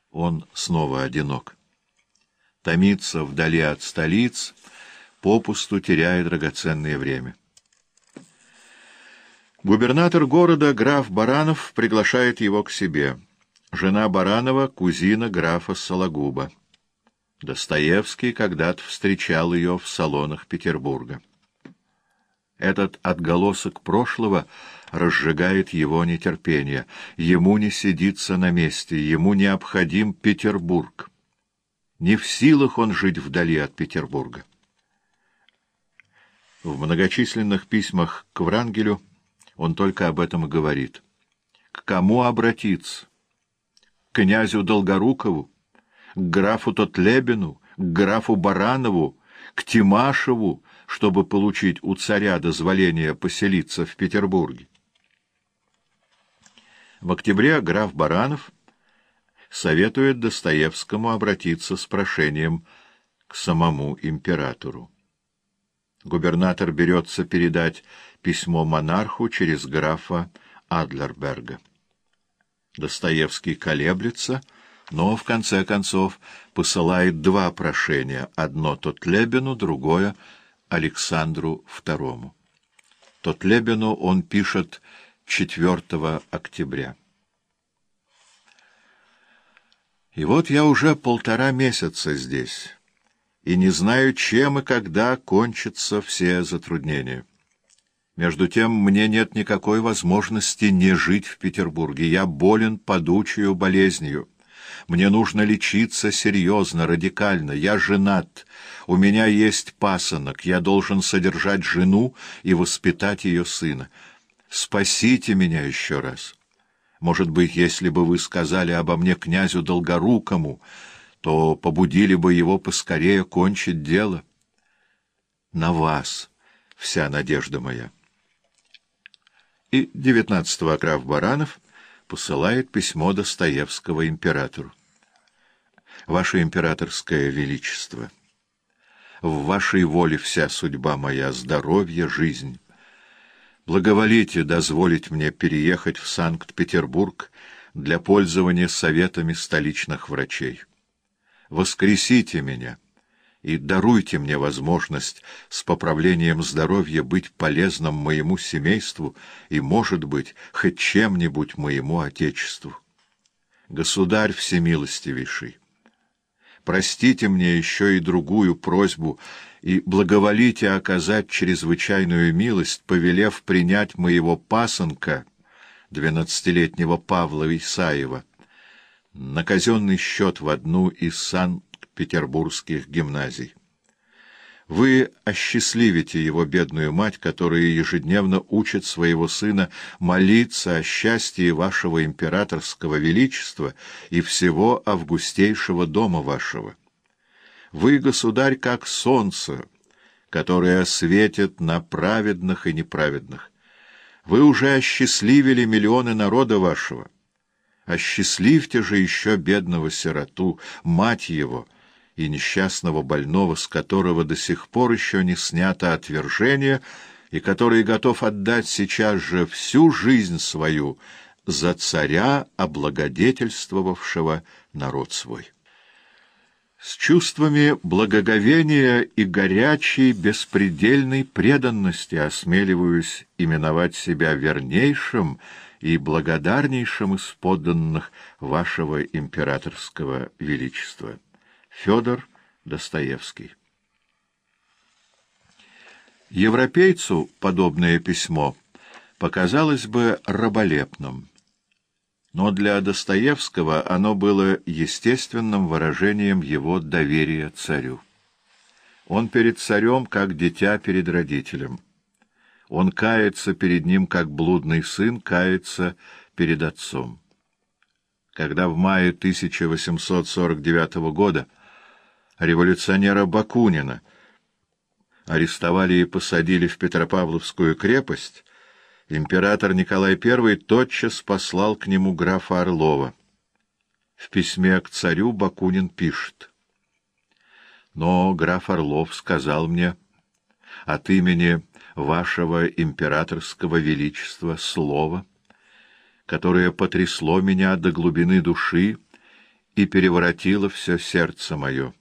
Он снова одинок. Томится вдали от столиц, попусту теряя драгоценное время. Губернатор города, граф Баранов, приглашает его к себе. Жена Баранова — кузина графа Сологуба. Достоевский когда-то встречал ее в салонах Петербурга. Этот отголосок прошлого разжигает его нетерпение. Ему не сидится на месте, ему необходим Петербург. Не в силах он жить вдали от Петербурга. В многочисленных письмах к Врангелю он только об этом и говорит. К кому обратиться? К князю Долгорукову, к графу Тотлебину, к графу Баранову, к Тимашеву, чтобы получить у царя дозволение поселиться в Петербурге. В октябре граф Баранов советует Достоевскому обратиться с прошением к самому императору. Губернатор берется передать письмо монарху через графа Адлерберга. Достоевский колеблется, но в конце концов посылает два прошения, одно Тотлебину, другое Александру II. Тотлебину он пишет 4 октября. «И вот я уже 1,5 месяца здесь, и не знаю, чем и когда кончатся все затруднения. Между тем, мне нет никакой возможности не жить в Петербурге. Я болен падучею болезнью. Мне нужно лечиться серьезно, радикально. Я женат. У меня есть пасынок. Я должен содержать жену и воспитать ее сына. Спасите меня еще раз. Может быть, если бы вы сказали обо мне князю Долгорукому, то побудили бы его поскорее кончить дело. На вас вся надежда моя». И 19-го граф Баранов посылает письмо Достоевского императору. «Ваше императорское величество, в вашей воле вся судьба моя, здоровье, жизнь. Благоволите дозволить мне переехать в Санкт-Петербург для пользования советами столичных врачей. Воскресите меня и даруйте мне возможность с поправлением здоровья быть полезным моему семейству и, может быть, хоть чем-нибудь моему отечеству. Государь всемилостивейший, простите мне еще и другую просьбу и благоволите оказать чрезвычайную милость, повелев принять моего пасынка, 12-летнего Павла Исаева, на казенный счет в одну из санкт-петербургских гимназий. Вы осчастливите его бедную мать, которая ежедневно учит своего сына молиться о счастье вашего императорского величества и всего августейшего дома вашего. Вы, государь, как солнце, которое светит на праведных и неправедных. Вы уже осчастливили миллионы народа вашего. Осчастливьте же еще бедного сироту, мать его, и несчастного больного, с которого до сих пор еще не снято отвержение, и который готов отдать сейчас же всю жизнь свою за царя, облагодетельствовавшего народ свой. С чувствами благоговения и горячей беспредельной преданности осмеливаюсь именовать себя вернейшим и благодарнейшим из подданных вашего императорского величества. Федор Достоевский. Европейцу подобное письмо показалось бы раболепным, но для Достоевского оно было естественным выражением его доверия царю. Он перед царем, как дитя перед родителем. Он кается перед ним, как блудный сын кается перед отцом. Когда в мае 1849 года революционера Бакунина арестовали и посадили в Петропавловскую крепость, император Николай I тотчас послал к нему графа Орлова. В письме к царю Бакунин пишет: «Но граф Орлов сказал мне от имени вашего императорского величества слово, которое потрясло меня до глубины души и переворотило все сердце мое.